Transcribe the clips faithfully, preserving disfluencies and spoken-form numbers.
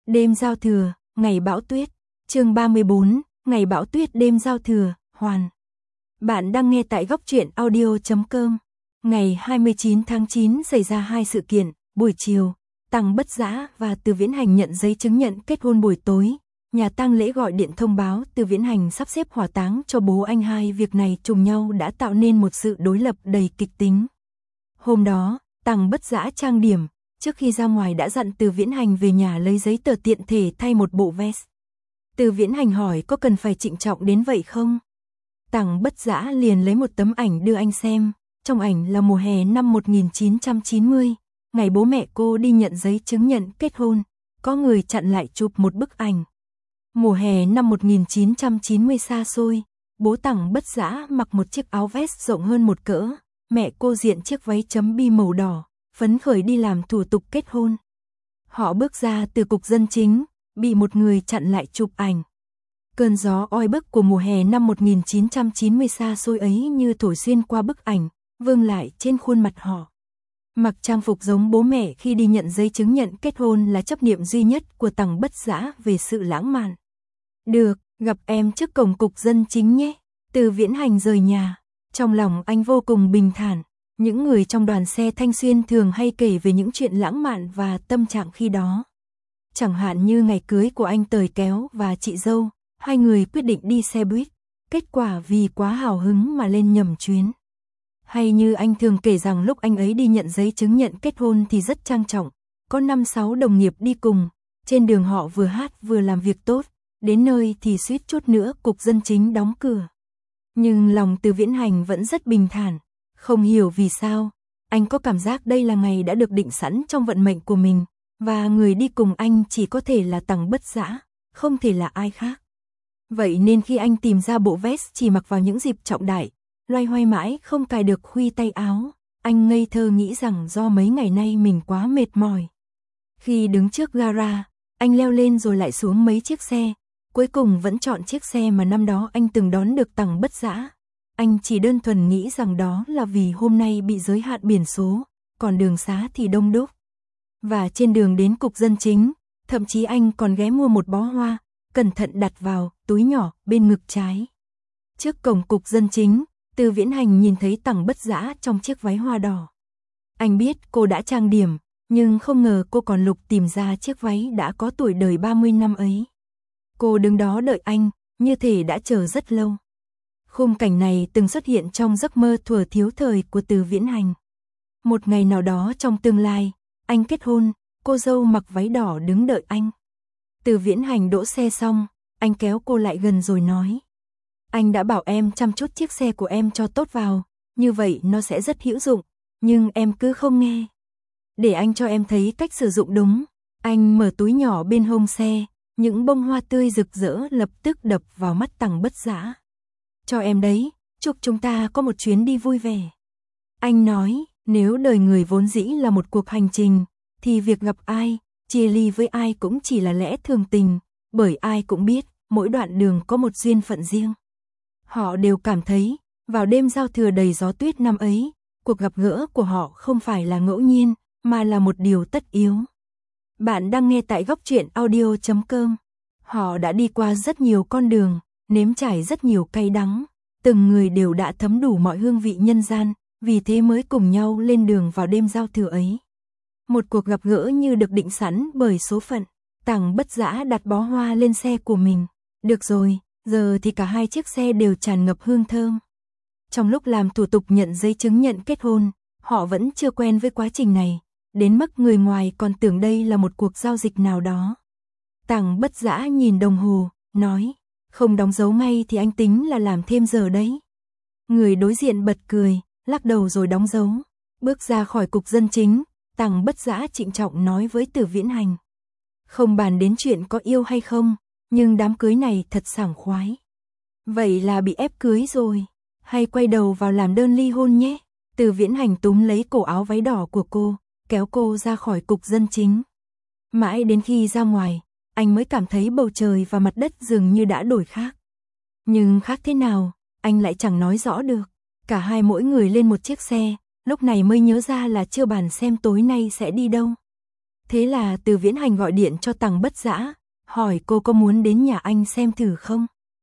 Đêm giao thừa, ngày bão tuyết, chương ba mươi bốn, ngày bão tuyết đêm giao thừa, hoàn. Bạn đang nghe tại góc truyện audio chấm com. Ngày hai mươi chín tháng chín xảy ra hai sự kiện, buổi chiều, Tằng Bất Dã và Từ Viễn Hành nhận giấy chứng nhận kết hôn buổi tối. Nhà tang lễ gọi điện thông báo Từ Viễn Hành sắp xếp hỏa táng cho bố anh hai, việc này trùng nhau đã tạo nên một sự đối lập đầy kịch tính. Hôm đó, Tằng Bất Dã trang điểm, trước khi ra ngoài đã dặn Từ Viễn Hành về nhà lấy giấy tờ tiện thể thay một bộ vest. Từ Viễn Hành hỏi có cần phải trịnh trọng đến vậy không? Tằng Bất Dã liền lấy một tấm ảnh đưa anh xem, trong ảnh là mùa hè năm một nghìn chín trăm chín mươi, ngày bố mẹ cô đi nhận giấy chứng nhận kết hôn, có người chặn lại chụp một bức ảnh. Mùa hè năm một nghìn chín trăm chín mươi xa xôi, bố Tằng Bất Dã mặc một chiếc áo vest rộng hơn một cỡ, mẹ cô diện chiếc váy chấm bi màu đỏ, phấn khởi đi làm thủ tục kết hôn. Họ bước ra từ cục dân chính, bị một người chặn lại chụp ảnh. Cơn gió oi bức của mùa hè năm một nghìn chín trăm chín mươi xa xôi ấy như thổi xuyên qua bức ảnh, vương lại trên khuôn mặt họ. Mặc trang phục giống bố mẹ khi đi nhận giấy chứng nhận kết hôn là chấp niệm duy nhất của Tằng Bất Dã về sự lãng mạn. Được, gặp em trước cổng cục dân chính nhé. Từ Viễn Hành rời nhà, trong lòng anh vô cùng bình thản. Những người trong đoàn xe Thanh Xuyên thường hay kể về những chuyện lãng mạn và tâm trạng khi đó. Chẳng hạn như ngày cưới của anh Tời Kéo và chị dâu, hai người quyết định đi xe buýt, kết quả vì quá hào hứng mà lên nhầm chuyến. Hay như anh thường kể rằng lúc anh ấy đi nhận giấy chứng nhận kết hôn thì rất trang trọng, có năm sáu đồng nghiệp đi cùng, trên đường họ vừa hát vừa làm việc tốt, đến nơi thì suýt chút nữa cục dân chính đóng cửa. Nhưng lòng Từ Viễn Hành vẫn rất bình thản, không hiểu vì sao, anh có cảm giác đây là ngày đã được định sẵn trong vận mệnh của mình, và người đi cùng anh chỉ có thể là Tằng Bất Dã, không thể là ai khác. Vậy nên khi anh tìm ra bộ vest chỉ mặc vào những dịp trọng đại, loay hoay mãi không cài được khuy tay áo, anh ngây thơ nghĩ rằng do mấy ngày nay mình quá mệt mỏi. Khi đứng trước gara, anh leo lên rồi lại xuống mấy chiếc xe, cuối cùng vẫn chọn chiếc xe mà năm đó anh từng đón được Tằng Bất Dã. Anh chỉ đơn thuần nghĩ rằng đó là vì hôm nay bị giới hạn biển số, còn đường xá thì đông đúc. Và trên đường đến cục dân chính, thậm chí anh còn ghé mua một bó hoa, cẩn thận đặt vào túi nhỏ bên ngực trái. Trước cổng cục dân chính, Từ Viễn Hành nhìn thấy Tằng Bất Dã trong chiếc váy hoa đỏ. Anh biết cô đã trang điểm, nhưng không ngờ cô còn lục tìm ra chiếc váy đã có tuổi đời ba mươi năm ấy. Cô đứng đó đợi anh, như thể đã chờ rất lâu. Khung cảnh này từng xuất hiện trong giấc mơ thuở thiếu thời của Từ Viễn Hành. Một ngày nào đó trong tương lai, anh kết hôn, cô dâu mặc váy đỏ đứng đợi anh. Từ Viễn Hành đỗ xe xong, anh kéo cô lại gần rồi nói: anh đã bảo em chăm chút chiếc xe của em cho tốt vào, như vậy nó sẽ rất hữu dụng, nhưng em cứ không nghe. Để anh cho em thấy cách sử dụng đúng. Anh mở túi nhỏ bên hông xe, những bông hoa tươi rực rỡ lập tức đập vào mắt Tằng Bất Dã. Cho em đấy, chúc chúng ta có một chuyến đi vui vẻ. Anh nói, nếu đời người vốn dĩ là một cuộc hành trình, thì việc gặp ai, chia ly với ai cũng chỉ là lẽ thường tình, bởi ai cũng biết, mỗi đoạn đường có một duyên phận riêng. Họ đều cảm thấy, vào đêm giao thừa đầy gió tuyết năm ấy, cuộc gặp gỡ của họ không phải là ngẫu nhiên, mà là một điều tất yếu. Bạn đang nghe tại góc truyện audio chấm com. Họ đã đi qua rất nhiều con đường, nếm trải rất nhiều cay đắng, từng người đều đã thấm đủ mọi hương vị nhân gian, vì thế mới cùng nhau lên đường vào đêm giao thừa ấy. Một cuộc gặp gỡ như được định sẵn bởi số phận. Tằng Bất Dã đặt bó hoa lên xe của mình. Được rồi, giờ thì cả hai chiếc xe đều tràn ngập hương thơm. Trong lúc làm thủ tục nhận giấy chứng nhận kết hôn, họ vẫn chưa quen với quá trình này, đến mức người ngoài còn tưởng đây là một cuộc giao dịch nào đó. Tằng Bất Dã nhìn đồng hồ, nói: không đóng dấu ngay thì anh tính là làm thêm giờ đấy. Người đối diện bật cười, lắc đầu rồi đóng dấu. Bước ra khỏi cục dân chính, Tằng Bất Dã trịnh trọng nói với Từ Viễn Hành: không bàn đến chuyện có yêu hay không, nhưng đám cưới này thật sảng khoái. Vậy là bị ép cưới rồi, hay quay đầu vào làm đơn ly hôn nhé. Từ Viễn Hành túm lấy cổ áo váy đỏ của cô, kéo cô ra khỏi cục dân chính. Mãi đến khi ra ngoài, anh mới cảm thấy bầu trời và mặt đất dường như đã đổi khác. Nhưng khác thế nào, anh lại chẳng nói rõ được. Cả hai mỗi người lên một chiếc xe, lúc này mới nhớ ra là chưa bàn xem tối nay sẽ đi đâu. Thế là Từ Viễn Hành gọi điện cho Tằng Bất Dã, hỏi cô có muốn đến nhà anh xem thử không?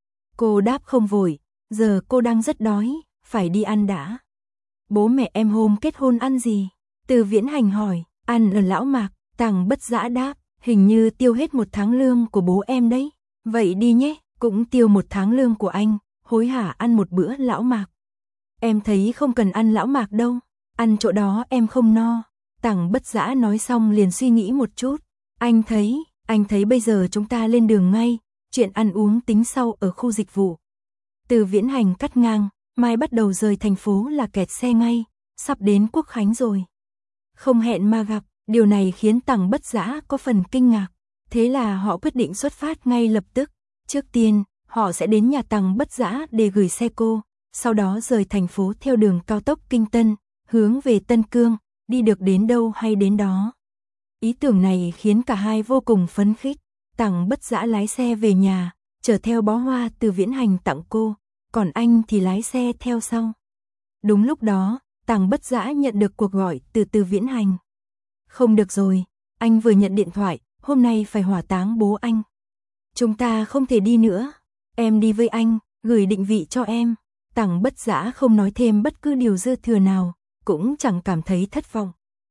Cô đáp không vội, giờ cô đang rất đói, phải đi ăn đã. Bố mẹ em hôm kết hôn ăn gì? Từ Viễn Hành hỏi, ăn ở Lão Mạc. Tằng Bất Dã đáp, hình như tiêu hết một tháng lương của bố em đấy. Vậy đi nhé, cũng tiêu một tháng lương của anh, hối hả ăn một bữa Lão Mạc. Em thấy không cần ăn Lão Mạc đâu, ăn chỗ đó em không no. Tằng Bất Dã nói xong liền suy nghĩ một chút. Anh thấy, anh thấy bây giờ chúng ta lên đường ngay, chuyện ăn uống tính sau ở khu dịch vụ. Từ Viễn Hành cắt ngang, mai bắt đầu rời thành phố là kẹt xe ngay, sắp đến Quốc Khánh rồi. Không hẹn mà gặp, điều này khiến Tằng Bất Dã có phần kinh ngạc. Thế là họ quyết định xuất phát ngay lập tức. Trước tiên, họ sẽ đến nhà Tằng Bất Dã để gửi xe cô, sau đó rời thành phố theo đường cao tốc Kinh Tân, hướng về Tân Cương, đi được đến đâu hay đến đó. Ý tưởng này khiến cả hai vô cùng phấn khích. Tằng Bất Dã lái xe về nhà, chở theo bó hoa Từ Viễn Hành tặng cô, còn anh thì lái xe theo sau. Đúng lúc đó, Tằng Bất Dã nhận được cuộc gọi từ Từ Viễn Hành. Không được rồi, anh vừa nhận điện thoại, hôm nay phải hỏa táng bố anh. Chúng ta không thể đi nữa, em đi với anh, gửi định vị cho em. Tằng Bất Dã không nói thêm bất cứ điều dư thừa nào, cũng chẳng cảm thấy thất vọng.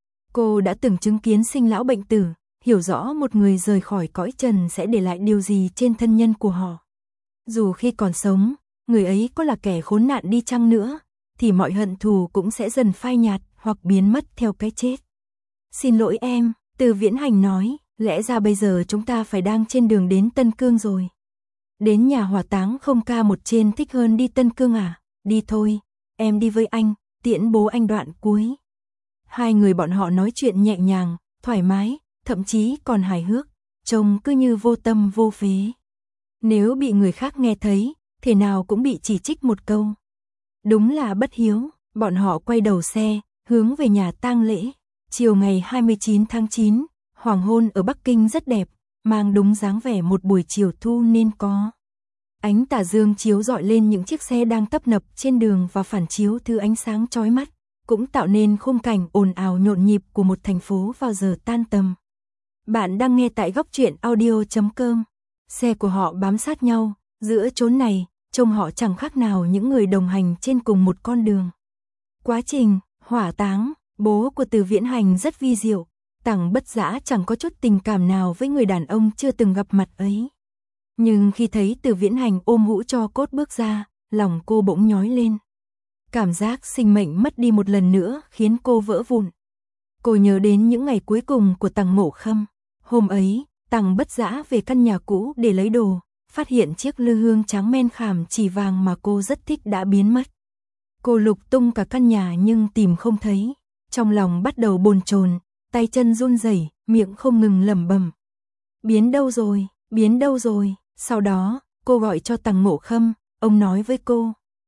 Cô đã từng chứng kiến sinh lão bệnh tử, hiểu rõ một người rời khỏi cõi trần sẽ để lại điều gì trên thân nhân của họ. Dù khi còn sống, người ấy có là kẻ khốn nạn đi chăng nữa, thì mọi hận thù cũng sẽ dần phai nhạt hoặc biến mất theo cái chết. Xin lỗi em, Từ Viễn Hành nói, lẽ ra bây giờ chúng ta phải đang trên đường đến Tân Cương rồi. Đến nhà hỏa táng không ca một trên thích hơn đi Tân Cương à? Đi thôi, em đi với anh, tiễn bố anh đoạn cuối. Hai người bọn họ nói chuyện nhẹ nhàng, thoải mái, thậm chí còn hài hước, trông cứ như vô tâm vô phế. Nếu bị người khác nghe thấy, thể nào cũng bị chỉ trích một câu. Đúng là bất hiếu, bọn họ quay đầu xe, hướng về nhà tang lễ. Chiều ngày hai mươi chín tháng chín, hoàng hôn ở Bắc Kinh rất đẹp, mang đúng dáng vẻ một buổi chiều thu nên có. Ánh tà dương chiếu rọi lên những chiếc xe đang tấp nập trên đường và phản chiếu thứ ánh sáng chói mắt, cũng tạo nên khung cảnh ồn ào nhộn nhịp của một thành phố vào giờ tan tầm. Bạn đang nghe tại góc truyện audio chấm com. Xe của họ bám sát nhau, giữa chốn này, trông họ chẳng khác nào những người đồng hành trên cùng một con đường. Quá trình hỏa táng, bố của Từ Viễn Hành rất vi diệu, Tằng Bất Dã chẳng có chút tình cảm nào với người đàn ông chưa từng gặp mặt ấy. Nhưng khi thấy Từ Viễn Hành ôm hũ tro cốt bước ra, lòng cô bỗng nhói lên. Cảm giác sinh mệnh mất đi một lần nữa khiến cô vỡ vụn. Cô nhớ đến những ngày cuối cùng của Tằng Mộ Khâm. Hôm ấy, Tằng Bất Dã về căn nhà cũ để lấy đồ, phát hiện chiếc lư hương trắng men khảm chỉ vàng mà cô rất thích đã biến mất. Cô lục tung cả căn nhà nhưng tìm không thấy, trong lòng bắt đầu bồn chồn, tay chân run rẩy, miệng không ngừng lẩm bẩm. Biến đâu rồi, biến đâu rồi? Sau đó, cô gọi cho Tằng Mộ Khâm, ông nói với cô.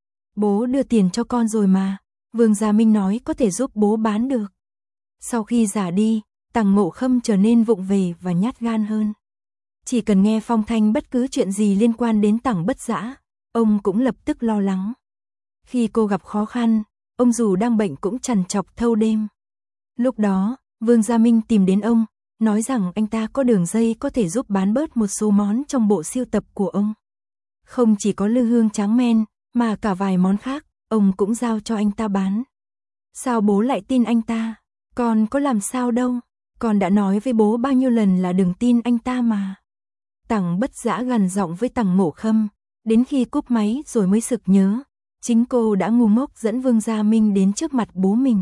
Bố đưa tiền cho con rồi mà, Vương Gia Minh nói có thể giúp bố bán được. Sau khi giả đi, Tằng Mộ Khâm trở nên vụng về và nhát gan hơn. Chỉ cần nghe phong thanh bất cứ chuyện gì liên quan đến Tằng Bất Dã, ông cũng lập tức lo lắng. Khi cô gặp khó khăn, ông dù đang bệnh cũng trằn trọc thâu đêm. Lúc đó, Vương Gia Minh tìm đến ông, nói rằng anh ta có đường dây có thể giúp bán bớt một số món trong bộ sưu tập của ông. Không chỉ có lư hương trắng men, mà cả vài món khác, ông cũng giao cho anh ta bán. Sao bố lại tin anh ta? Con có làm sao đâu, con đã nói với bố bao nhiêu lần là đừng tin anh ta mà. Tằng Bất Dã gằn giọng với Tằng Mộ Khâm, đến khi cúp máy rồi mới sực nhớ, chính cô đã ngu ngốc dẫn Vương Gia Minh đến trước mặt bố mình.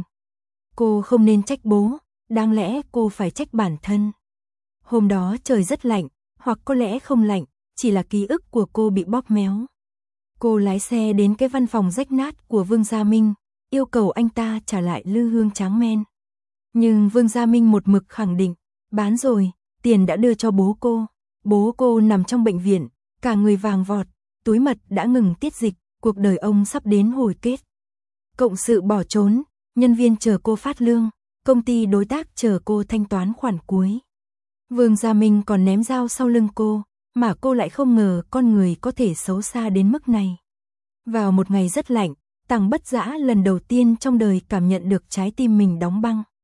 Cô không nên trách bố, đáng lẽ cô phải trách bản thân. Hôm đó trời rất lạnh, hoặc có lẽ không lạnh, chỉ là ký ức của cô bị bóp méo. Cô lái xe đến cái văn phòng rách nát của Vương Gia Minh, yêu cầu anh ta trả lại lư hương trắng men. Nhưng Vương Gia Minh một mực khẳng định, bán rồi, tiền đã đưa cho bố cô. Bố cô nằm trong bệnh viện, cả người vàng vọt, túi mật đã ngừng tiết dịch, cuộc đời ông sắp đến hồi kết. Cộng sự bỏ trốn, nhân viên chờ cô phát lương, công ty đối tác chờ cô thanh toán khoản cuối. Vương Gia Minh còn ném dao sau lưng cô, mà cô lại không ngờ con người có thể xấu xa đến mức này. Vào một ngày rất lạnh, Tằng Bất Dã lần đầu tiên trong đời cảm nhận được trái tim mình đóng băng.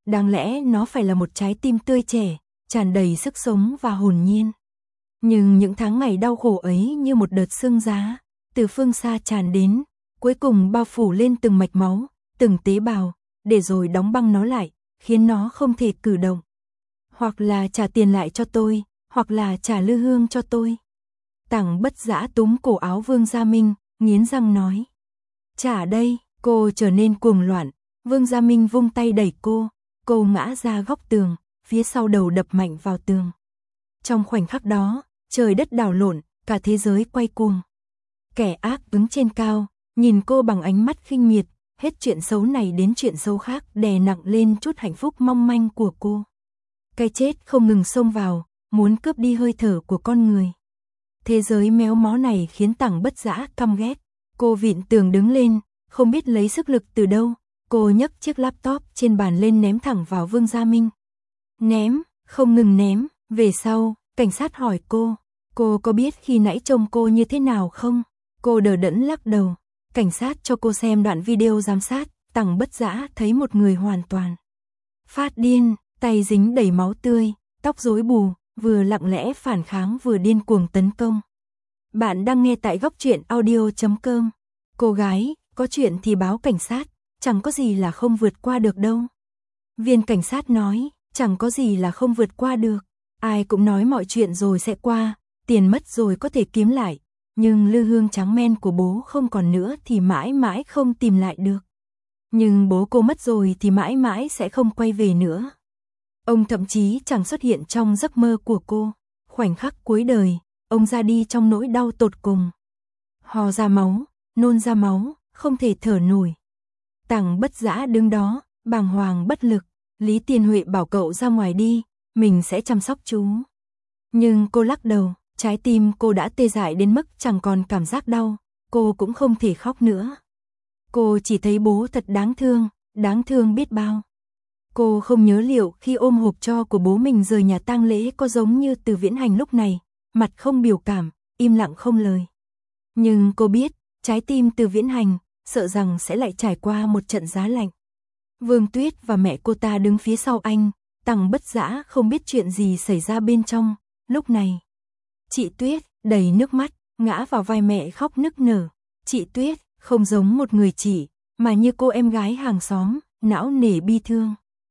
Đáng lẽ nó phải là một trái tim tươi trẻ, tràn đầy sức sống và hồn nhiên. Nhưng những tháng ngày đau khổ ấy như một đợt sương giá, từ phương xa tràn đến, cuối cùng bao phủ lên từng mạch máu, từng tế bào, để rồi đóng băng nó lại, khiến nó không thể cử động. Hoặc là trả tiền lại cho tôi, hoặc là trả lư hương cho tôi. Tằng Bất Dã túm cổ áo Vương Gia Minh, nghiến răng nói. Trả đây, cô trở nên cuồng loạn, Vương Gia Minh vung tay đẩy cô, cô ngã ra góc tường, phía sau đầu đập mạnh vào tường. Trong khoảnh khắc đó, trời đất đảo lộn, cả thế giới quay cuồng. Kẻ ác đứng trên cao, nhìn cô bằng ánh mắt khinh miệt, hết chuyện xấu này đến chuyện xấu khác đè nặng lên chút hạnh phúc mong manh của cô. Cái chết không ngừng xông vào, muốn cướp đi hơi thở của con người. Thế giới méo mó này khiến Tằng Bất Dã căm ghét. Cô vịn tường đứng lên, không biết lấy sức lực từ đâu. Cô nhấc chiếc laptop trên bàn lên ném thẳng vào Vương Gia Minh. Ném, không ngừng ném. Về sau, cảnh sát hỏi cô, cô có biết khi nãy trông cô như thế nào không? Cô đờ đẫn lắc đầu. Cảnh sát cho cô xem đoạn video giám sát. Tằng Bất Dã thấy một người hoàn toàn phát điên, tay dính đầy máu tươi, tóc rối bù, vừa lặng lẽ phản kháng vừa điên cuồng tấn công. Bạn đang nghe tại góc truyện audio chấm com. Cô gái, có chuyện thì báo cảnh sát, chẳng có gì là không vượt qua được đâu. Viên cảnh sát nói, chẳng có gì là không vượt qua được. Ai cũng nói mọi chuyện rồi sẽ qua, tiền mất rồi có thể kiếm lại. Nhưng lư hương trắng men của bố không còn nữa thì mãi mãi không tìm lại được. Nhưng bố cô mất rồi thì mãi mãi sẽ không quay về nữa. Ông thậm chí chẳng xuất hiện trong giấc mơ của cô. Khoảnh khắc cuối đời, ông ra đi trong nỗi đau tột cùng. Ho ra máu, nôn ra máu, không thể thở nổi. Tằng Bất Dã đứng đó, bàng hoàng bất lực. Lý Tiên Huệ bảo cậu ra ngoài đi, mình sẽ chăm sóc chú. Nhưng cô lắc đầu, trái tim cô đã tê dại đến mức chẳng còn cảm giác đau. Cô cũng không thể khóc nữa. Cô chỉ thấy bố thật đáng thương, đáng thương biết bao. Cô không nhớ liệu khi ôm hộp tro của bố mình rời nhà tang lễ có giống như Từ Viễn Hành lúc này, mặt không biểu cảm, im lặng không lời. Nhưng cô biết, trái tim Từ Viễn Hành, sợ rằng sẽ lại trải qua một trận giá lạnh. Vương Tuyết và mẹ cô ta đứng phía sau anh, Tằng Bất Dã không biết chuyện gì xảy ra bên trong, lúc này. Chị Tuyết, đầy nước mắt, ngã vào vai mẹ khóc nức nở. Chị Tuyết, không giống một người chị, mà như cô em gái hàng xóm, não nề bi thương.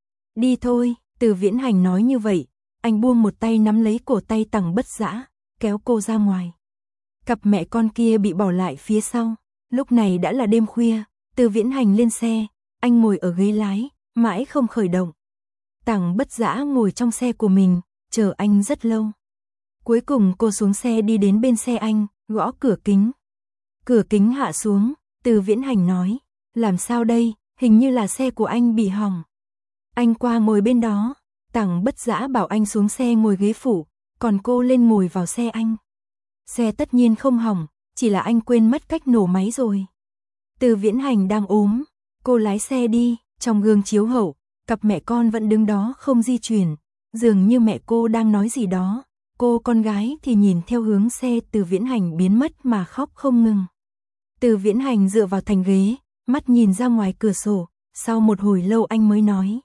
Đi thôi, Từ Viễn Hành nói như vậy, anh buông một tay nắm lấy cổ tay Tằng Bất Dã, kéo cô ra ngoài. Cặp mẹ con kia bị bỏ lại phía sau, lúc này đã là đêm khuya, Từ Viễn Hành lên xe, anh ngồi ở ghế lái, mãi không khởi động. Tằng Bất Dã ngồi trong xe của mình, chờ anh rất lâu. Cuối cùng cô xuống xe đi đến bên xe anh, gõ cửa kính. Cửa kính hạ xuống, Từ Viễn Hành nói, làm sao đây, hình như là xe của anh bị hỏng. Anh qua ngồi bên đó, Tằng Bất Dã bảo anh xuống xe ngồi ghế phụ, còn cô lên ngồi vào xe anh. Xe tất nhiên không hỏng, chỉ là anh quên mất cách nổ máy rồi. Từ Viễn Hành đang ốm, cô lái xe đi, trong gương chiếu hậu, cặp mẹ con vẫn đứng đó không di chuyển, dường như mẹ cô đang nói gì đó. Cô con gái thì nhìn theo hướng xe Từ Viễn Hành biến mất mà khóc không ngừng. Từ Viễn Hành dựa vào thành ghế, mắt nhìn ra ngoài cửa sổ, sau một hồi lâu anh mới nói.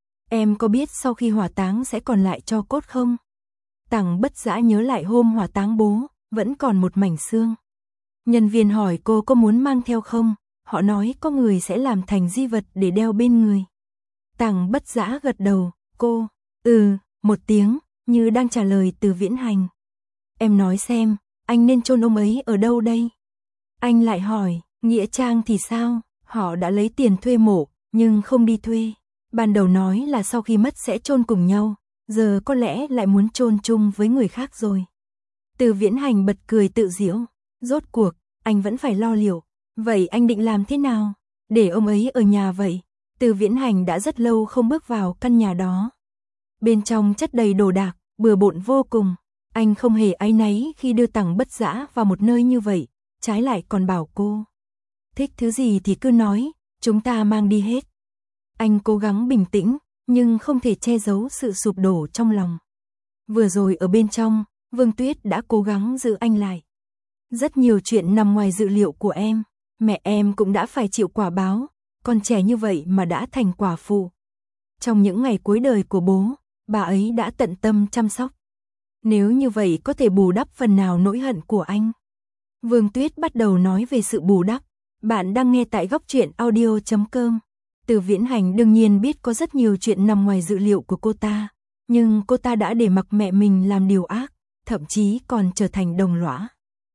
Em có biết sau khi hỏa táng sẽ còn lại tro cốt không? Tằng Bất Dã nhớ lại hôm hỏa táng bố, vẫn còn một mảnh xương. Nhân viên hỏi cô có muốn mang theo không? Họ nói có người sẽ làm thành di vật để đeo bên người. Tằng Bất Dã gật đầu, cô, ừ, một tiếng, như đang trả lời Từ Viễn Hành. Em nói xem, anh nên chôn ông ấy ở đâu đây? Anh lại hỏi, nghĩa trang thì sao? Họ đã lấy tiền thuê mộ, nhưng không đi thuê. Ban đầu nói là sau khi mất sẽ chôn cùng nhau, giờ có lẽ lại muốn chôn chung với người khác rồi. Từ Viễn Hành bật cười tự giễu, rốt cuộc, anh vẫn phải lo liệu. Vậy anh định làm thế nào? Để ông ấy ở nhà vậy? Từ Viễn Hành đã rất lâu không bước vào căn nhà đó. Bên trong chất đầy đồ đạc, bừa bộn vô cùng. Anh không hề áy náy khi đưa Tằng Bất Dã vào một nơi như vậy, trái lại còn bảo cô. Thích thứ gì thì cứ nói, chúng ta mang đi hết. Anh cố gắng bình tĩnh, nhưng không thể che giấu sự sụp đổ trong lòng. Vừa rồi ở bên trong, Vương Tuyết đã cố gắng giữ anh lại. Rất nhiều chuyện nằm ngoài dự liệu của em, mẹ em cũng đã phải chịu quả báo, còn trẻ như vậy mà đã thành quả phụ. Trong những ngày cuối đời của bố, bà ấy đã tận tâm chăm sóc. Nếu như vậy có thể bù đắp phần nào nỗi hận của anh. Vương Tuyết bắt đầu nói về sự bù đắp. Bạn đang nghe tại góc truyện audio chấm com. Từ Viễn Hành đương nhiên biết có rất nhiều chuyện nằm ngoài dự liệu của cô ta. Nhưng cô ta đã để mặc mẹ mình làm điều ác, thậm chí còn trở thành đồng lõa.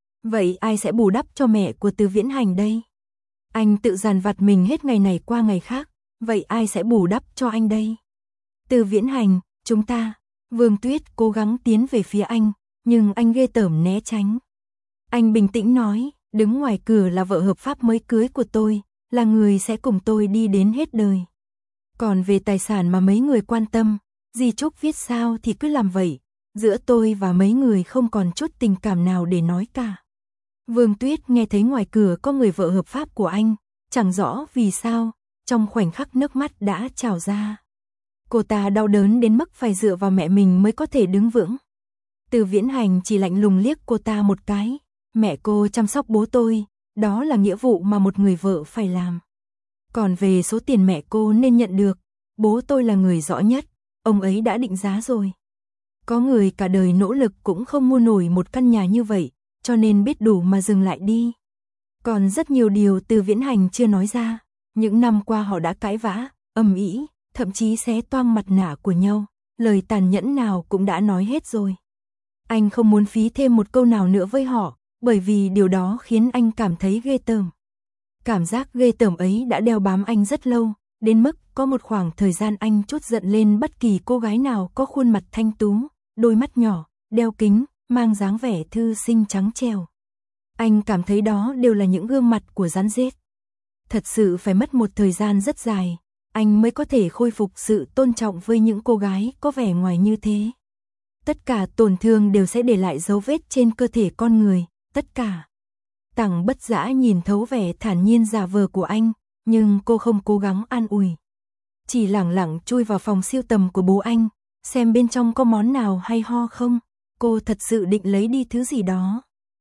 Vậy ai sẽ bù đắp cho mẹ của Từ Viễn Hành đây? Anh tự dằn vặt mình hết ngày này qua ngày khác. Vậy ai sẽ bù đắp cho anh đây? Từ Viễn Hành, chúng ta. Vương Tuyết cố gắng tiến về phía anh, nhưng anh ghê tởm né tránh. Anh bình tĩnh nói, đứng ngoài cửa là vợ hợp pháp mới cưới của tôi, là người sẽ cùng tôi đi đến hết đời. Còn về tài sản mà mấy người quan tâm, di chúc viết sao thì cứ làm vậy, giữa tôi và mấy người không còn chút tình cảm nào để nói cả. Vương Tuyết nghe thấy ngoài cửa có người vợ hợp pháp của anh, chẳng rõ vì sao, trong khoảnh khắc nước mắt đã trào ra. Cô ta đau đớn đến mức phải dựa vào mẹ mình mới có thể đứng vững. Từ Viễn Hành chỉ lạnh lùng liếc cô ta một cái. Mẹ cô chăm sóc bố tôi, đó là nghĩa vụ mà một người vợ phải làm. Còn về số tiền mẹ cô nên nhận được, bố tôi là người rõ nhất, ông ấy đã định giá rồi. Có người cả đời nỗ lực cũng không mua nổi một căn nhà như vậy, cho nên biết đủ mà dừng lại đi. Còn rất nhiều điều Từ Viễn Hành chưa nói ra, những năm qua họ đã cãi vã, ầm ĩ, thậm chí xé toang mặt nạ của nhau, lời tàn nhẫn nào cũng đã nói hết rồi. Anh không muốn phí thêm một câu nào nữa với họ, bởi vì điều đó khiến anh cảm thấy ghê tởm. Cảm giác ghê tởm ấy đã đeo bám anh rất lâu, đến mức có một khoảng thời gian anh trút giận lên bất kỳ cô gái nào có khuôn mặt thanh tú, đôi mắt nhỏ, đeo kính, mang dáng vẻ thư sinh trắng trẻo. Anh cảm thấy đó đều là những gương mặt của rắn rết. Thật sự phải mất một thời gian rất dài, anh mới có thể khôi phục sự tôn trọng với những cô gái có vẻ ngoài như thế. Tất cả tổn thương đều sẽ để lại dấu vết trên cơ thể con người, tất cả. Tằng Bất Dã nhìn thấu vẻ thản nhiên giả vờ của anh, nhưng cô không cố gắng an ủi. Chỉ lẳng lặng chui vào phòng siêu tầm của bố anh, xem bên trong có món nào hay ho không. Cô thật sự định lấy đi thứ gì đó.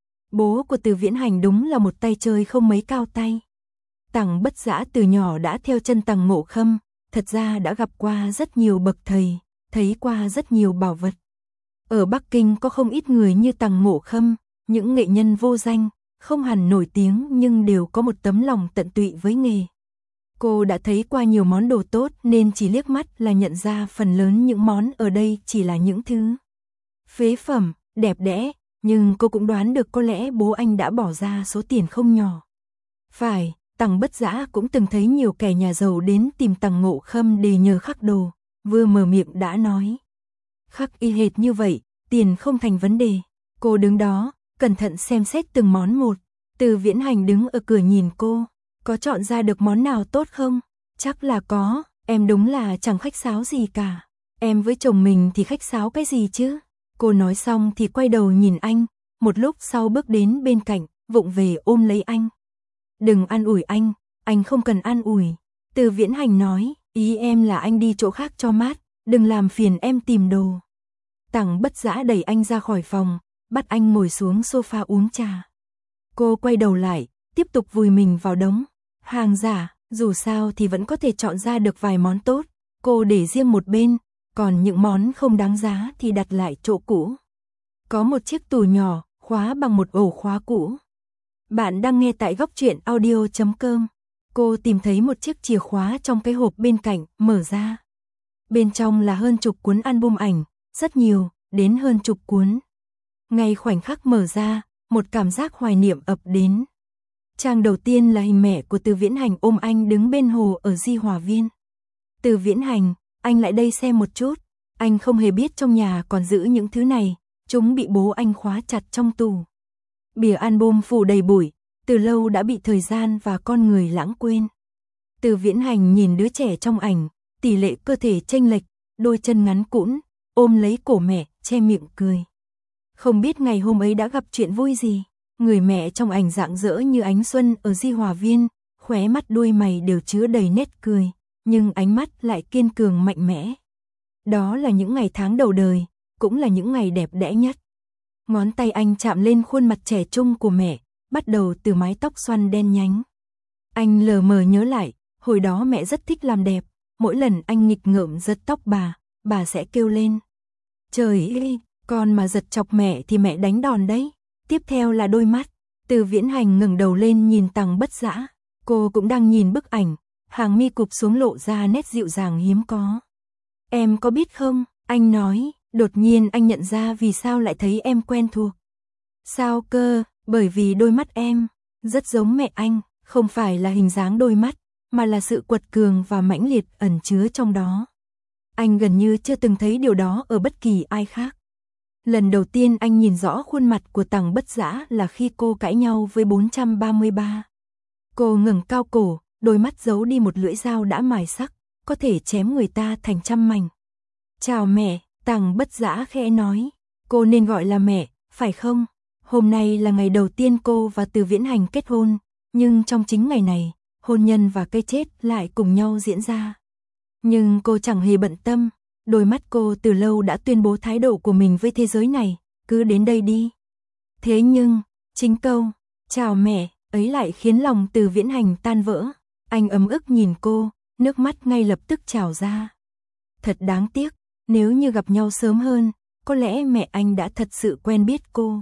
Bố của Từ Viễn Hành đúng là một tay chơi không mấy cao tay. Tằng Bất Dã từ nhỏ đã theo chân Tằng Ngộ Khâm, thật ra đã gặp qua rất nhiều bậc thầy, thấy qua rất nhiều bảo vật. Ở Bắc Kinh có không ít người như Tằng Ngộ Khâm, những nghệ nhân vô danh, không hẳn nổi tiếng nhưng đều có một tấm lòng tận tụy với nghề. Cô đã thấy qua nhiều món đồ tốt nên chỉ liếc mắt là nhận ra phần lớn những món ở đây chỉ là những thứ phế phẩm, đẹp đẽ, nhưng cô cũng đoán được có lẽ bố anh đã bỏ ra số tiền không nhỏ. Phải, Tằng Bất Dã cũng từng thấy nhiều kẻ nhà giàu đến tìm Tằng Ngộ Khâm để nhờ khắc đồ, vừa mở miệng đã nói. Khắc y hệt như vậy, tiền không thành vấn đề. Cô đứng đó, cẩn thận xem xét từng món một. Từ Viễn Hành đứng ở cửa nhìn cô, có chọn ra được món nào tốt không? Chắc là có, em đúng là chẳng khách sáo gì cả. Em với chồng mình thì khách sáo cái gì chứ? Cô nói xong thì quay đầu nhìn anh, một lúc sau bước đến bên cạnh, vụng về ôm lấy anh. Đừng an ủi anh, anh không cần an ủi. Từ Viễn Hành nói, ý em là anh đi chỗ khác cho mát, đừng làm phiền em tìm đồ. Tằng Bất Dã đẩy anh ra khỏi phòng, bắt anh ngồi xuống sofa uống trà. Cô quay đầu lại, tiếp tục vùi mình vào đống hàng giả, dù sao thì vẫn có thể chọn ra được vài món tốt, cô để riêng một bên, còn những món không đáng giá thì đặt lại chỗ cũ. Có một chiếc tủ nhỏ, khóa bằng một ổ khóa cũ. Bạn đang nghe tại góc truyện audio chấm com. Cô tìm thấy một chiếc chìa khóa trong cái hộp bên cạnh, mở ra. Bên trong là hơn chục cuốn album ảnh, rất nhiều, đến hơn chục cuốn. Ngay khoảnh khắc mở ra, một cảm giác hoài niệm ập đến. Trang đầu tiên là hình mẹ của Từ Viễn Hành ôm anh đứng bên hồ ở Di Hòa Viên. Từ Viễn Hành, anh lại đây xem một chút. Anh không hề biết trong nhà còn giữ những thứ này, chúng bị bố anh khóa chặt trong tủ. Bìa album phủ đầy bụi, từ lâu đã bị thời gian và con người lãng quên. Từ Viễn Hành nhìn đứa trẻ trong ảnh, tỷ lệ cơ thể chênh lệch, đôi chân ngắn cũn, ôm lấy cổ mẹ, che miệng cười. Không biết ngày hôm ấy đã gặp chuyện vui gì, người mẹ trong ảnh rạng rỡ như ánh xuân ở Di Hòa Viên, khóe mắt đuôi mày đều chứa đầy nét cười, nhưng ánh mắt lại kiên cường mạnh mẽ. Đó là những ngày tháng đầu đời, cũng là những ngày đẹp đẽ nhất. Ngón tay anh chạm lên khuôn mặt trẻ trung của mẹ, bắt đầu từ mái tóc xoăn đen nhánh. Anh lờ mờ nhớ lại, hồi đó mẹ rất thích làm đẹp, mỗi lần anh nghịch ngợm giật tóc bà, bà sẽ kêu lên. Trời ơi, con mà giật chọc mẹ thì mẹ đánh đòn đấy. Tiếp theo là đôi mắt. Từ Viễn Hành ngẩng đầu lên nhìn Tằng Bất Dã, cô cũng đang nhìn bức ảnh, hàng mi cụp xuống lộ ra nét dịu dàng hiếm có. Em có biết không, anh nói, đột nhiên anh nhận ra vì sao lại thấy em quen thuộc. Sao cơ, bởi vì đôi mắt em rất giống mẹ anh, không phải là hình dáng đôi mắt, mà là sự quật cường và mãnh liệt ẩn chứa trong đó. Anh gần như chưa từng thấy điều đó ở bất kỳ ai khác. Lần đầu tiên anh nhìn rõ khuôn mặt của Tằng Bất Dã là khi cô cãi nhau với bốn trăm ba mươi ba. Cô ngẩng cao cổ, đôi mắt giấu đi một lưỡi dao đã mài sắc, có thể chém người ta thành trăm mảnh. Chào mẹ, Tằng Bất Dã khẽ nói. Cô nên gọi là mẹ, phải không? Hôm nay là ngày đầu tiên cô và Từ Viễn Hành kết hôn, nhưng trong chính ngày này, hôn nhân và cái chết lại cùng nhau diễn ra. Nhưng cô chẳng hề bận tâm, đôi mắt cô từ lâu đã tuyên bố thái độ của mình với thế giới này, cứ đến đây đi. Thế nhưng, chính câu, chào mẹ, ấy lại khiến lòng Từ Viễn Hành tan vỡ. Anh ấm ức nhìn cô, nước mắt ngay lập tức trào ra. Thật đáng tiếc, nếu như gặp nhau sớm hơn, có lẽ mẹ anh đã thật sự quen biết cô.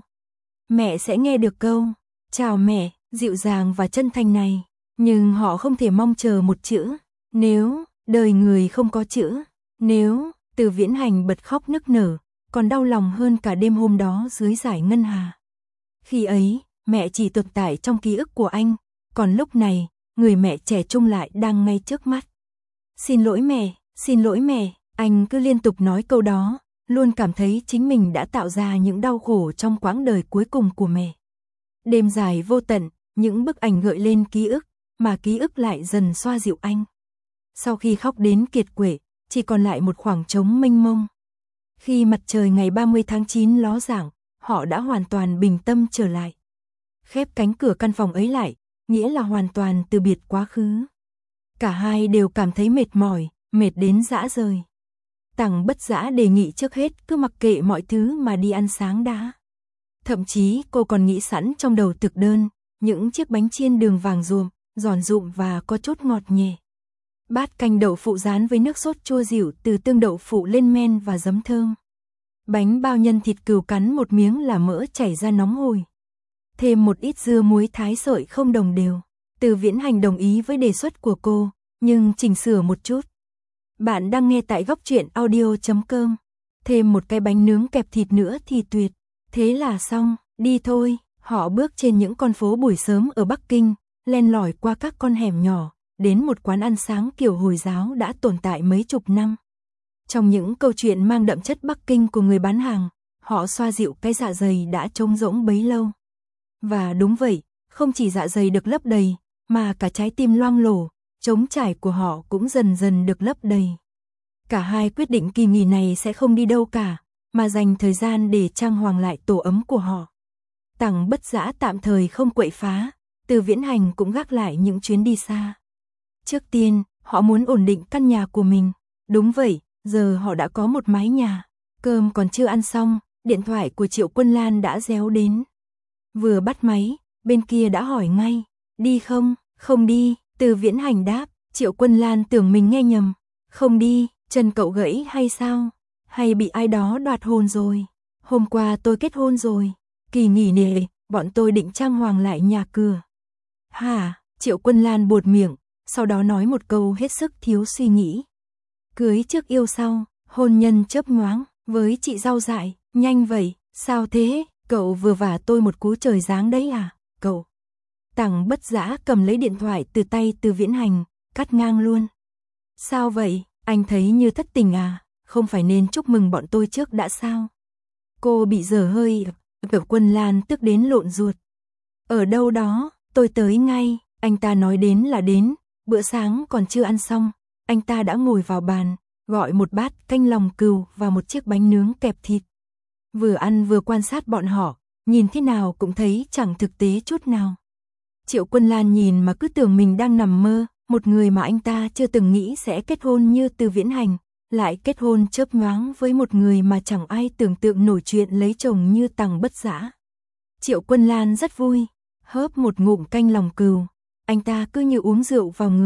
Mẹ sẽ nghe được câu, chào mẹ, dịu dàng và chân thành này, nhưng họ không thể mong chờ một chữ, nếu, đời người không có chữ, nếu. Từ Viễn Hành bật khóc nức nở, còn đau lòng hơn cả đêm hôm đó dưới dải ngân hà. Khi ấy, mẹ chỉ tồn tại trong ký ức của anh, còn lúc này, người mẹ trẻ trung lại đang ngay trước mắt. Xin lỗi mẹ, xin lỗi mẹ, anh cứ liên tục nói câu đó, luôn cảm thấy chính mình đã tạo ra những đau khổ trong quãng đời cuối cùng của mẹ. Đêm dài vô tận, những bức ảnh gợi lên ký ức, mà ký ức lại dần xoa dịu anh. Sau khi khóc đến kiệt quệ, chỉ còn lại một khoảng trống mênh mông. Khi mặt trời ngày ba mươi tháng chín ló dạng, họ đã hoàn toàn bình tâm trở lại. Khép cánh cửa căn phòng ấy lại, nghĩa là hoàn toàn từ biệt quá khứ. Cả hai đều cảm thấy mệt mỏi, mệt đến rã rời. Tằng Bất Dã đề nghị trước hết cứ mặc kệ mọi thứ mà đi ăn sáng đã. Thậm chí cô còn nghĩ sẵn trong đầu thực đơn, những chiếc bánh chiên đường vàng ruộm, giòn rụm và có chút ngọt nhẹ. Bát canh đậu phụ rán với nước sốt chua dịu từ tương đậu phụ lên men và giấm thơm. Bánh bao nhân thịt cừu cắn một miếng là mỡ chảy ra nóng hổi. Thêm một ít dưa muối thái sợi không đồng đều. Từ Viễn Hành đồng ý với đề xuất của cô, nhưng chỉnh sửa một chút. Bạn đang nghe tại góc truyện audio chấm com. Thêm một cái bánh nướng kẹp thịt nữa thì tuyệt. Thế là xong, đi thôi. Họ bước trên những con phố buổi sớm ở Bắc Kinh, len lỏi qua các con hẻm nhỏ, đến một quán ăn sáng kiểu Hồi giáo đã tồn tại mấy chục năm. Trong những câu chuyện mang đậm chất Bắc Kinh của người bán hàng, họ xoa dịu cái dạ dày đã trống rỗng bấy lâu. Và đúng vậy, không chỉ dạ dày được lấp đầy, mà cả trái tim loang lổ, trống trải của họ cũng dần dần được lấp đầy. Cả hai quyết định kỳ nghỉ này sẽ không đi đâu cả, mà dành thời gian để trang hoàng lại tổ ấm của họ. Tằng Bất Dã tạm thời không quậy phá, Từ Viễn Hành cũng gác lại những chuyến đi xa. Trước tiên, họ muốn ổn định căn nhà của mình. Đúng vậy, giờ họ đã có một mái nhà. Cơm còn chưa ăn xong, điện thoại của Triệu Quân Lan đã réo đến. Vừa bắt máy, bên kia đã hỏi ngay. Đi không? Không đi, Từ Viễn Hành đáp. Triệu Quân Lan tưởng mình nghe nhầm. Không đi, chân cậu gãy hay sao? Hay bị ai đó đoạt hồn rồi? Hôm qua tôi kết hôn rồi. Kỳ nghỉ này, bọn tôi định trang hoàng lại nhà cửa. Hả? Triệu Quân Lan buột miệng, sau đó nói một câu hết sức thiếu suy nghĩ. Cưới trước yêu sau, hôn nhân chớp nhoáng, với chị rau dại, nhanh vậy, sao thế, cậu vừa vả tôi một cú trời giáng đấy à, cậu. Tằng Bất Dã cầm lấy điện thoại từ tay Từ Viễn Hành, cắt ngang luôn. Sao vậy, anh thấy như thất tình à, không phải nên chúc mừng bọn tôi trước đã sao? Cô bị dở hơi, Triệu Quân Lan tức đến lộn ruột. Ở đâu đó, tôi tới ngay, anh ta nói đến là đến, bữa sáng còn chưa ăn xong, anh ta đã ngồi vào bàn, gọi một bát canh lòng cừu và một chiếc bánh nướng kẹp thịt. Vừa ăn vừa quan sát bọn họ, nhìn thế nào cũng thấy chẳng thực tế chút nào. Triệu Quân Lan nhìn mà cứ tưởng mình đang nằm mơ, một người mà anh ta chưa từng nghĩ sẽ kết hôn như Từ Viễn Hành, lại kết hôn chớp nhoáng với một người mà chẳng ai tưởng tượng nổi chuyện lấy chồng như Tằng Bất Dã. Triệu Quân Lan rất vui, hớp một ngụm canh lòng cừu, anh ta cứ như uống rượu vào người,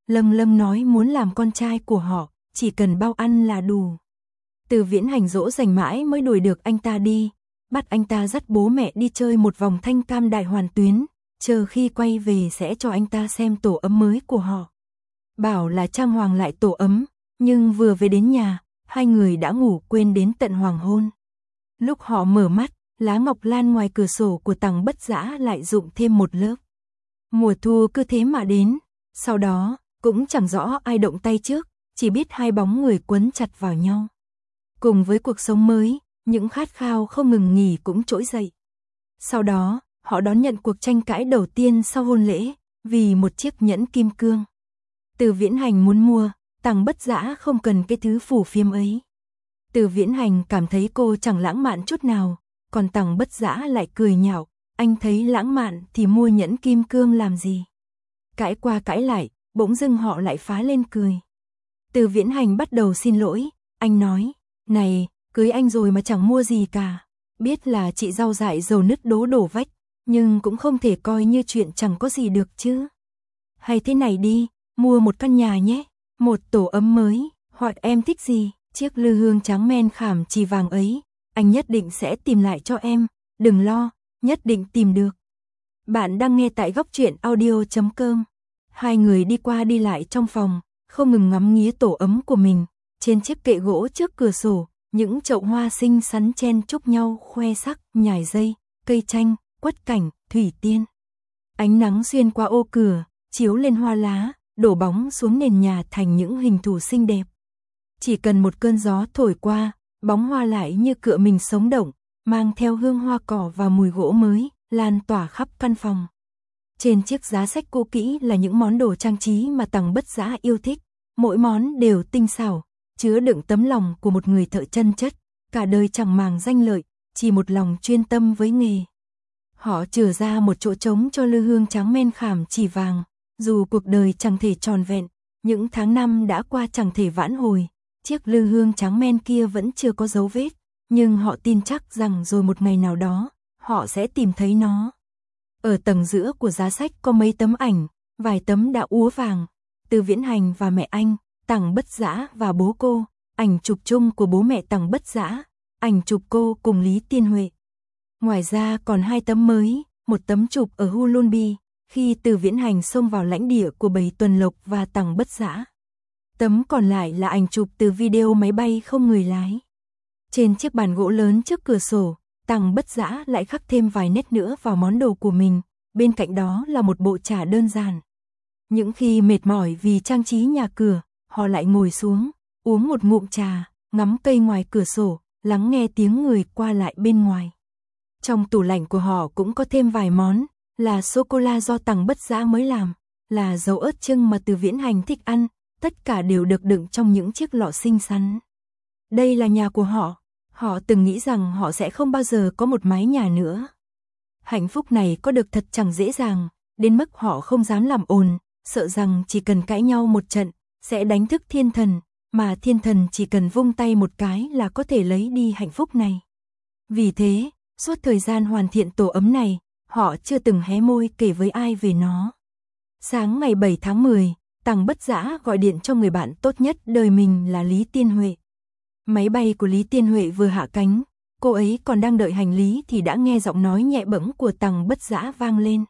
Lâm Lâm nói muốn làm con trai của họ, chỉ cần bao ăn là đủ. Từ Viễn Hành dỗ dành mãi mới đuổi được anh ta đi, bắt anh ta dắt bố mẹ đi chơi một vòng Thanh Cam Đại Hoàn Tuyến, chờ khi quay về sẽ cho anh ta xem tổ ấm mới của họ. Bảo là trang hoàng lại tổ ấm, nhưng vừa về đến nhà, hai người đã ngủ quên đến tận hoàng hôn. Lúc họ mở mắt, lá ngọc lan ngoài cửa sổ của Tằng Bất Dã lại rụng thêm một lớp. Mùa thu cứ thế mà đến, sau đó, cũng chẳng rõ ai động tay trước, chỉ biết hai bóng người quấn chặt vào nhau. Cùng với cuộc sống mới, những khát khao không ngừng nghỉ cũng trỗi dậy. Sau đó, họ đón nhận cuộc tranh cãi đầu tiên sau hôn lễ, vì một chiếc nhẫn kim cương. Từ Viễn Hành muốn mua, Tằng Bất Dã không cần cái thứ phù phiếm ấy. Từ Viễn Hành cảm thấy cô chẳng lãng mạn chút nào, còn Tằng Bất Dã lại cười nhạo, anh thấy lãng mạn thì mua nhẫn kim cương làm gì. Cãi qua cãi lại, bỗng dưng họ lại phá lên cười. Từ Viễn Hành bắt đầu xin lỗi, anh nói, này, cưới anh rồi mà chẳng mua gì cả. Biết là chị rau dại dầu nứt đố đổ vách, nhưng cũng không thể coi như chuyện chẳng có gì được chứ. Hay thế này đi, mua một căn nhà nhé, một tổ ấm mới, hoặc em thích gì, chiếc lư hương trắng men khảm chì vàng ấy, anh nhất định sẽ tìm lại cho em, đừng lo, nhất định tìm được. Bạn đang nghe tại góc truyện audio chấm com. Hai người đi qua đi lại trong phòng, không ngừng ngắm nghía tổ ấm của mình. Trên chiếc kệ gỗ trước cửa sổ, những chậu hoa xinh xắn chen chúc nhau khoe sắc, nhài dây, cây chanh, quất cảnh, thủy tiên. Ánh nắng xuyên qua ô cửa, chiếu lên hoa lá, đổ bóng xuống nền nhà thành những hình thù xinh đẹp. Chỉ cần một cơn gió thổi qua, bóng hoa lại như cựa mình sống động, mang theo hương hoa cỏ và mùi gỗ mới, lan tỏa khắp căn phòng. Trên chiếc giá sách cũ kỹ là những món đồ trang trí mà Tằng Bất Dã yêu thích, mỗi món đều tinh xảo, chứa đựng tấm lòng của một người thợ chân chất, cả đời chẳng màng danh lợi, chỉ một lòng chuyên tâm với nghề. Họ chừa ra một chỗ trống cho lư hương trắng men khảm chỉ vàng, dù cuộc đời chẳng thể tròn vẹn, những tháng năm đã qua chẳng thể vãn hồi, chiếc lư hương trắng men kia vẫn chưa có dấu vết, nhưng họ tin chắc rằng rồi một ngày nào đó, họ sẽ tìm thấy nó. Ở tầng giữa của giá sách có mấy tấm ảnh, vài tấm đã úa vàng, Từ Viễn Hành và mẹ anh, Tằng Bất Dã và bố cô, ảnh chụp chung của bố mẹ Tằng Bất Dã, ảnh chụp cô cùng Lý Tiên Huệ. Ngoài ra còn hai tấm mới, một tấm chụp ở Hulunbi, khi Từ Viễn Hành xông vào lãnh địa của Bảy Tuần Lộc và Tằng Bất Dã. Tấm còn lại là ảnh chụp từ video máy bay không người lái. Trên chiếc bàn gỗ lớn trước cửa sổ, Tằng Bất Dã lại khắc thêm vài nét nữa vào món đồ của mình, bên cạnh đó là một bộ trà đơn giản. Những khi mệt mỏi vì trang trí nhà cửa, họ lại ngồi xuống, uống một ngụm trà, ngắm cây ngoài cửa sổ, lắng nghe tiếng người qua lại bên ngoài. Trong tủ lạnh của họ cũng có thêm vài món, là sô-cô-la do Tằng Bất Dã mới làm, là dầu ớt chưng mà Từ Viễn Hành thích ăn, tất cả đều được đựng trong những chiếc lọ xinh xắn. Đây là nhà của họ, họ từng nghĩ rằng họ sẽ không bao giờ có một mái nhà nữa. Hạnh phúc này có được thật chẳng dễ dàng, đến mức họ không dám làm ồn, sợ rằng chỉ cần cãi nhau một trận, sẽ đánh thức thiên thần, mà thiên thần chỉ cần vung tay một cái là có thể lấy đi hạnh phúc này. Vì thế, suốt thời gian hoàn thiện tổ ấm này, họ chưa từng hé môi kể với ai về nó. Sáng ngày bảy tháng mười, Tằng Bất Dã gọi điện cho người bạn tốt nhất đời mình là Lý Tiên Huệ. Máy bay của Lý Tiên Huệ vừa hạ cánh, cô ấy còn đang đợi hành lý thì đã nghe giọng nói nhẹ bẫng của Tằng Bất Dã vang lên.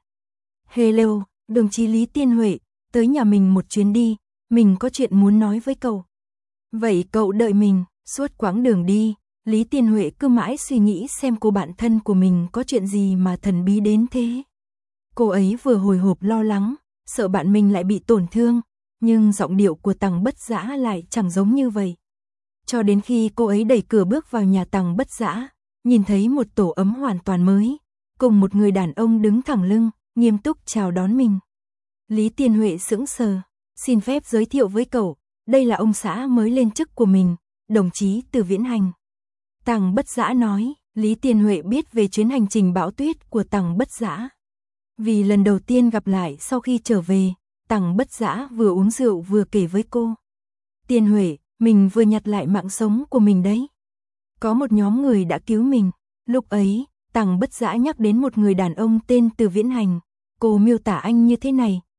Hello, đồng chí Lý Tiên Huệ, tới nhà mình một chuyến đi, mình có chuyện muốn nói với cậu. Vậy cậu đợi mình. Suốt quãng đường đi, Lý Tiên Huệ cứ mãi suy nghĩ xem cô bạn thân của mình có chuyện gì mà thần bí đến thế. Cô ấy vừa hồi hộp lo lắng, sợ bạn mình lại bị tổn thương, nhưng giọng điệu của Tằng Bất Dã lại chẳng giống như vậy. Cho đến khi cô ấy đẩy cửa bước vào nhà Tằng Bất Dã, nhìn thấy một tổ ấm hoàn toàn mới, cùng một người đàn ông đứng thẳng lưng, nghiêm túc chào đón mình. Lý Tiên Huệ sững sờ, xin phép giới thiệu với cậu, đây là ông xã mới lên chức của mình, đồng chí Từ Viễn Hành. Tằng Bất Dã nói, Lý Tiên Huệ biết về chuyến hành trình bão tuyết của Tằng Bất Dã. Vì lần đầu tiên gặp lại sau khi trở về, Tằng Bất Dã vừa uống rượu vừa kể với cô. Tiên Huệ, mình vừa nhặt lại mạng sống của mình đấy. Có một nhóm người đã cứu mình. Lúc ấy, Tằng Bất Dã nhắc đến một người đàn ông tên Từ Viễn Hành. Cô miêu tả anh như thế này,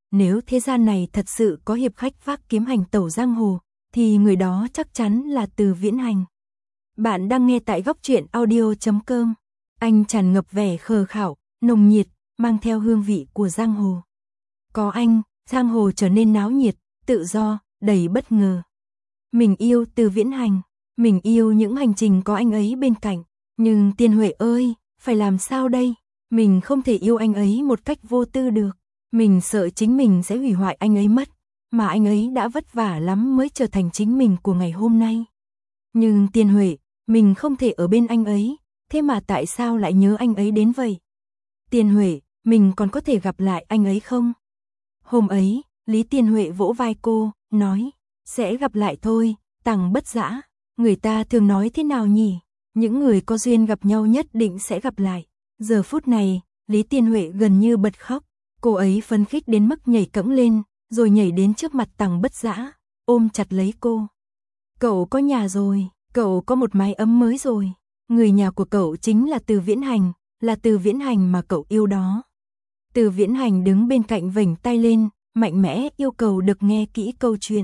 nếu thế gian này thật sự có hiệp khách vác kiếm hành tẩu giang hồ, thì người đó chắc chắn là Từ Viễn Hành. Bạn đang nghe tại góc truyện audio chấm com. Anh tràn ngập vẻ khờ khảo, nồng nhiệt, mang theo hương vị của giang hồ. Có anh, giang hồ trở nên náo nhiệt, tự do, đầy bất ngờ. Mình yêu Từ Viễn Hành, mình yêu những hành trình có anh ấy bên cạnh. Nhưng Tiên Huệ ơi, phải làm sao đây? Mình không thể yêu anh ấy một cách vô tư được. Mình sợ chính mình sẽ hủy hoại anh ấy mất, mà anh ấy đã vất vả lắm mới trở thành chính mình của ngày hôm nay. Nhưng Tiên Huệ, mình không thể ở bên anh ấy, thế mà tại sao lại nhớ anh ấy đến vậy? Tiên Huệ, mình còn có thể gặp lại anh ấy không? Hôm ấy, Lý Tiên Huệ vỗ vai cô, nói, sẽ gặp lại thôi, Tằng Bất Dã. Người ta thường nói thế nào nhỉ? Những người có duyên gặp nhau nhất định sẽ gặp lại. Giờ phút này, Lý Tiên Huệ gần như bật khóc. Cô ấy phấn khích đến mức nhảy cẫng lên, rồi nhảy đến trước mặt Tằng Bất Dã, ôm chặt lấy cô. Cậu có nhà rồi, cậu có một mái ấm mới rồi. Người nhà của cậu chính là Từ Viễn Hành, là Từ Viễn Hành mà cậu yêu đó. Từ Viễn Hành đứng bên cạnh vểnh tay lên, mạnh mẽ yêu cầu được nghe kỹ câu chuyện.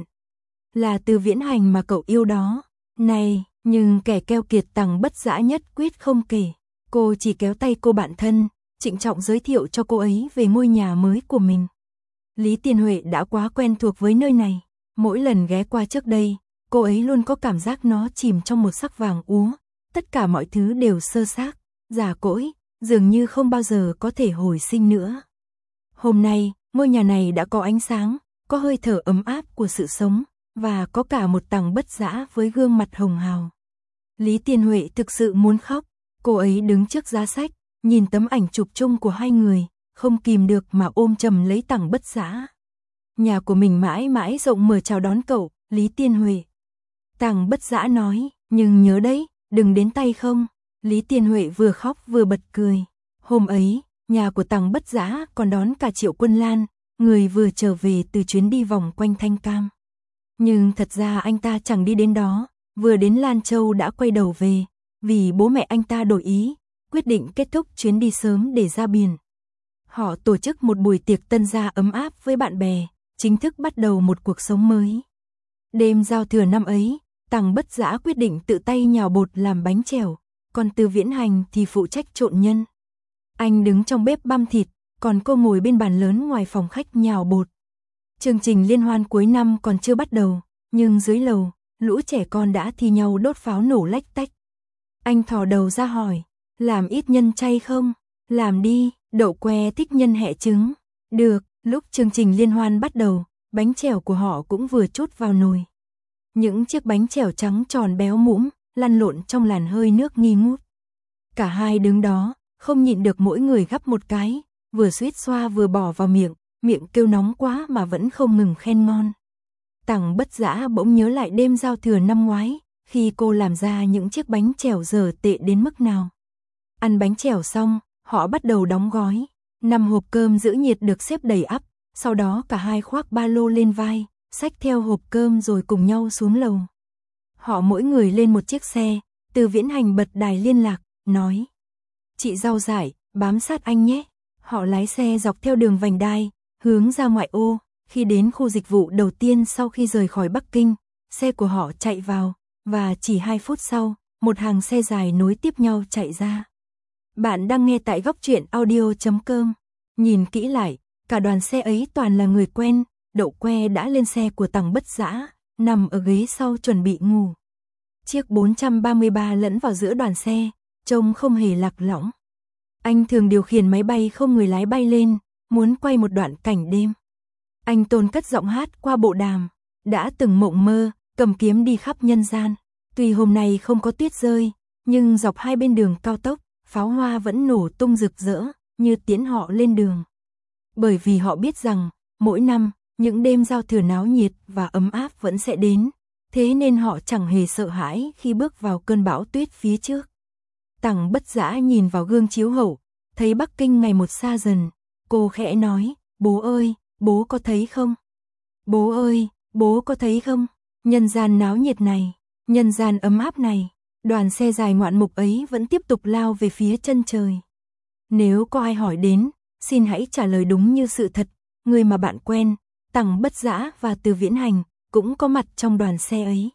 Là Từ Viễn Hành mà cậu yêu đó. Này, nhưng kẻ keo kiệt Tằng Bất Dã nhất quyết không kể. Cô chỉ kéo tay cô bạn thân, trịnh trọng giới thiệu cho cô ấy về ngôi nhà mới của mình. Lý Tiên Huệ đã quá quen thuộc với nơi này. Mỗi lần ghé qua trước đây, cô ấy luôn có cảm giác nó chìm trong một sắc vàng úa. Tất cả mọi thứ đều sơ xác, già cỗi, dường như không bao giờ có thể hồi sinh nữa. Hôm nay, ngôi nhà này đã có ánh sáng, có hơi thở ấm áp của sự sống, và có cả một Tằng Bất Dã với gương mặt hồng hào. Lý Tiên Huệ thực sự muốn khóc. Cô ấy đứng trước giá sách, nhìn tấm ảnh chụp chung của hai người, không kìm được mà ôm chầm lấy Tằng Bất Dã. Nhà của mình mãi mãi rộng mở chào đón cậu, Lý Tiên Huệ. Tằng Bất Dã nói, nhưng nhớ đấy, đừng đến tay không. Lý Tiên Huệ vừa khóc vừa bật cười. Hôm ấy, nhà của Tằng Bất Dã còn đón cả Triệu Quân Lan, người vừa trở về từ chuyến đi vòng quanh Thanh Cam. Nhưng thật ra anh ta chẳng đi đến đó, vừa đến Lan Châu đã quay đầu về, vì bố mẹ anh ta đổi ý, quyết định kết thúc chuyến đi sớm để ra biển. Họ tổ chức một buổi tiệc tân gia ấm áp với bạn bè, chính thức bắt đầu một cuộc sống mới. Đêm giao thừa năm ấy, Tằng Bất Dã quyết định tự tay nhào bột làm bánh chèo, còn Từ Viễn Hành thì phụ trách trộn nhân. Anh đứng trong bếp băm thịt, còn cô ngồi bên bàn lớn ngoài phòng khách nhào bột. Chương trình liên hoan cuối năm còn chưa bắt đầu, nhưng dưới lầu, lũ trẻ con đã thi nhau đốt pháo nổ lách tách. Anh thò đầu ra hỏi, làm ít nhân chay không? Làm đi, đậu que thích nhân hẹ trứng. Được, lúc chương trình liên hoan bắt đầu, bánh chèo của họ cũng vừa trút vào nồi. Những chiếc bánh chèo trắng tròn béo mũm, lăn lộn trong làn hơi nước nghi ngút. Cả hai đứng đó, không nhịn được mỗi người gắp một cái, vừa suýt xoa vừa bỏ vào miệng, miệng kêu nóng quá mà vẫn không ngừng khen ngon. Tằng Bất Dã bỗng nhớ lại đêm giao thừa năm ngoái, khi cô làm ra những chiếc bánh chèo dở tệ đến mức nào. Ăn bánh chèo xong, họ bắt đầu đóng gói. Năm hộp cơm giữ nhiệt được xếp đầy ắp, sau đó cả hai khoác ba lô lên vai, xách theo hộp cơm rồi cùng nhau xuống lầu. Họ mỗi người lên một chiếc xe, Từ Viễn Hành bật đài liên lạc, nói. Chị Rau Dải, bám sát anh nhé. Họ lái xe dọc theo đường vành đai, hướng ra ngoại ô. Khi đến khu dịch vụ đầu tiên sau khi rời khỏi Bắc Kinh, xe của họ chạy vào, và chỉ hai phút sau, một hàng xe dài nối tiếp nhau chạy ra. Bạn đang nghe tại góc truyện audio chấm com. Nhìn kỹ lại, cả đoàn xe ấy toàn là người quen. Đậu que đã lên xe của Tằng Bất Dã, nằm ở ghế sau chuẩn bị ngủ. Chiếc bốn trăm ba mươi ba lẫn vào giữa đoàn xe, trông không hề lạc lõng. Anh thường điều khiển máy bay không người lái bay lên, muốn quay một đoạn cảnh đêm. Anh Tôn cất giọng hát qua bộ đàm, đã từng mộng mơ, cầm kiếm đi khắp nhân gian. Tuy hôm nay không có tuyết rơi, nhưng dọc hai bên đường cao tốc, pháo hoa vẫn nổ tung rực rỡ, như tiễn họ lên đường. Bởi vì họ biết rằng, mỗi năm, những đêm giao thừa náo nhiệt và ấm áp vẫn sẽ đến, thế nên họ chẳng hề sợ hãi khi bước vào cơn bão tuyết phía trước. Tằng Bất Dã nhìn vào gương chiếu hậu, thấy Bắc Kinh ngày một xa dần, cô khẽ nói, bố ơi, bố có thấy không? Bố ơi, bố có thấy không? Nhân gian náo nhiệt này, nhân gian ấm áp này, đoàn xe dài ngoạn mục ấy vẫn tiếp tục lao về phía chân trời. Nếu có ai hỏi đến, xin hãy trả lời đúng như sự thật, người mà bạn quen, Tằng Bất Dã và Từ Viễn Hành, cũng có mặt trong đoàn xe ấy.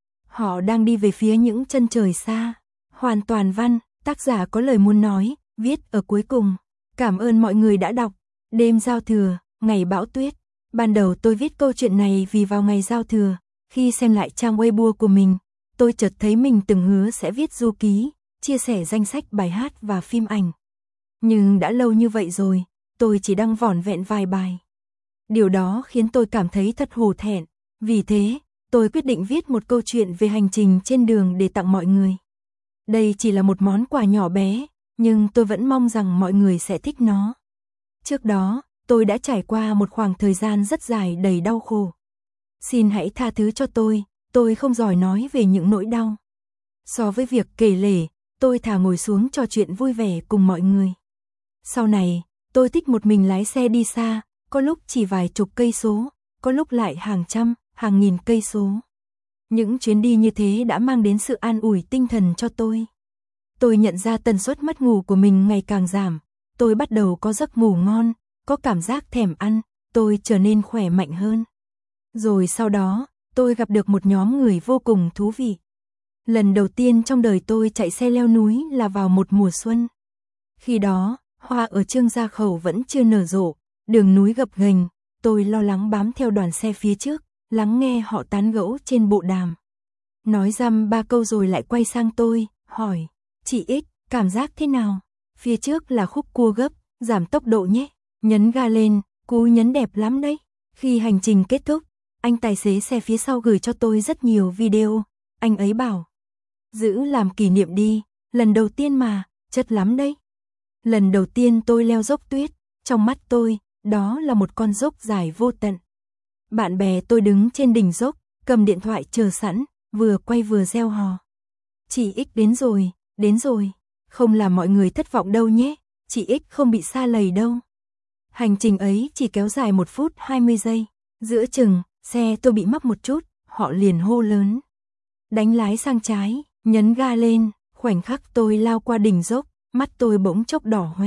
Họ đang đi về phía những chân trời xa. Hoàn toàn văn, tác giả có lời muốn nói, viết ở cuối cùng. Cảm ơn mọi người đã đọc. Đêm giao thừa, ngày bão tuyết. Ban đầu tôi viết câu chuyện này vì vào ngày giao thừa, khi xem lại trang Weibo của mình, tôi chợt thấy mình từng hứa sẽ viết du ký, chia sẻ danh sách bài hát và phim ảnh. Nhưng đã lâu như vậy rồi, tôi chỉ đăng vỏn vẹn vài bài. Điều đó khiến tôi cảm thấy thật hổ thẹn. Vì thế, tôi quyết định viết một câu chuyện về hành trình trên đường để tặng mọi người. Đây chỉ là một món quà nhỏ bé, nhưng tôi vẫn mong rằng mọi người sẽ thích nó. Trước đó, tôi đã trải qua một khoảng thời gian rất dài đầy đau khổ. Xin hãy tha thứ cho tôi, tôi không giỏi nói về những nỗi đau. So với việc kể lể, tôi thà ngồi xuống trò chuyện vui vẻ cùng mọi người. Sau này, tôi thích một mình lái xe đi xa, có lúc chỉ vài chục cây số, có lúc lại hàng trăm, hàng nghìn cây số. Những chuyến đi như thế đã mang đến sự an ủi tinh thần cho tôi. Tôi nhận ra tần suất mất ngủ của mình ngày càng giảm, tôi bắt đầu có giấc ngủ ngon, có cảm giác thèm ăn, tôi trở nên khỏe mạnh hơn. Rồi sau đó, tôi gặp được một nhóm người vô cùng thú vị. Lần đầu tiên trong đời tôi chạy xe leo núi là vào một mùa xuân. Khi đó, hoa ở Trương Gia Khẩu vẫn chưa nở rộ, đường núi gập ghềnh, tôi lo lắng bám theo đoàn xe phía trước, lắng nghe họ tán gẫu trên bộ đàm. Nói dăm ba câu rồi lại quay sang tôi, hỏi, chị X, cảm giác thế nào? Phía trước là khúc cua gấp, giảm tốc độ nhé, nhấn ga lên, cú nhấn đẹp lắm đấy. Khi hành trình kết thúc, anh tài xế xe phía sau gửi cho tôi rất nhiều video, anh ấy bảo, giữ làm kỷ niệm đi, lần đầu tiên mà, chất lắm đấy. Lần đầu tiên tôi leo dốc tuyết, trong mắt tôi, đó là một con dốc dài vô tận. Bạn bè tôi đứng trên đỉnh dốc, cầm điện thoại chờ sẵn, vừa quay vừa reo hò. Chị X đến rồi, đến rồi, không làm mọi người thất vọng đâu nhé, chị X không bị sa lầy đâu. Hành trình ấy chỉ kéo dài một phút hai mươi giây, giữa chừng, xe tôi bị mắc một chút, họ liền hô lớn. Đánh lái sang trái, nhấn ga lên, khoảnh khắc tôi lao qua đỉnh dốc, mắt tôi bỗng chốc đỏ hoe.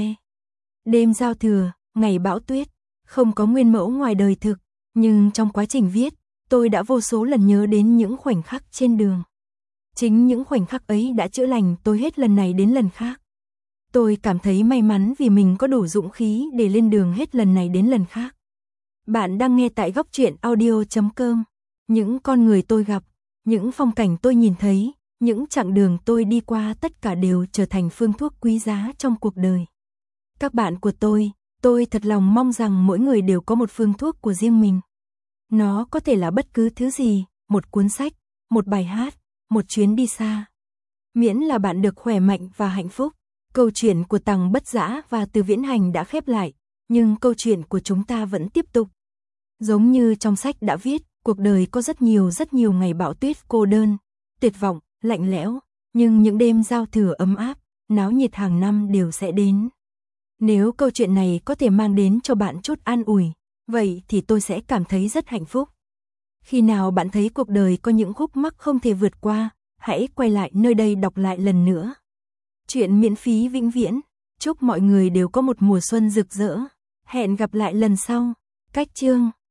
Đêm giao thừa, ngày bão tuyết, không có nguyên mẫu ngoài đời thực, nhưng trong quá trình viết, tôi đã vô số lần nhớ đến những khoảnh khắc trên đường. Chính những khoảnh khắc ấy đã chữa lành tôi hết lần này đến lần khác. Tôi cảm thấy may mắn vì mình có đủ dũng khí để lên đường hết lần này đến lần khác. Bạn đang nghe tại góc truyện audio chấm com. Những con người tôi gặp, những phong cảnh tôi nhìn thấy, những chặng đường tôi đi qua tất cả đều trở thành phương thuốc quý giá trong cuộc đời. Các bạn của tôi, tôi thật lòng mong rằng mỗi người đều có một phương thuốc của riêng mình. Nó có thể là bất cứ thứ gì, một cuốn sách, một bài hát, một chuyến đi xa. Miễn là bạn được khỏe mạnh và hạnh phúc. Câu chuyện của Tằng Bất Dã và Từ Viễn Hành đã khép lại, nhưng câu chuyện của chúng ta vẫn tiếp tục. Giống như trong sách đã viết, cuộc đời có rất nhiều rất nhiều ngày bão tuyết cô đơn, tuyệt vọng, lạnh lẽo, nhưng những đêm giao thừa ấm áp, náo nhiệt hàng năm đều sẽ đến. Nếu câu chuyện này có thể mang đến cho bạn chút an ủi, vậy thì tôi sẽ cảm thấy rất hạnh phúc. Khi nào bạn thấy cuộc đời có những khúc mắc không thể vượt qua, hãy quay lại nơi đây đọc lại lần nữa. Chuyện miễn phí vĩnh viễn. Chúc mọi người đều có một mùa xuân rực rỡ. Hẹn gặp lại lần sau. Cách chương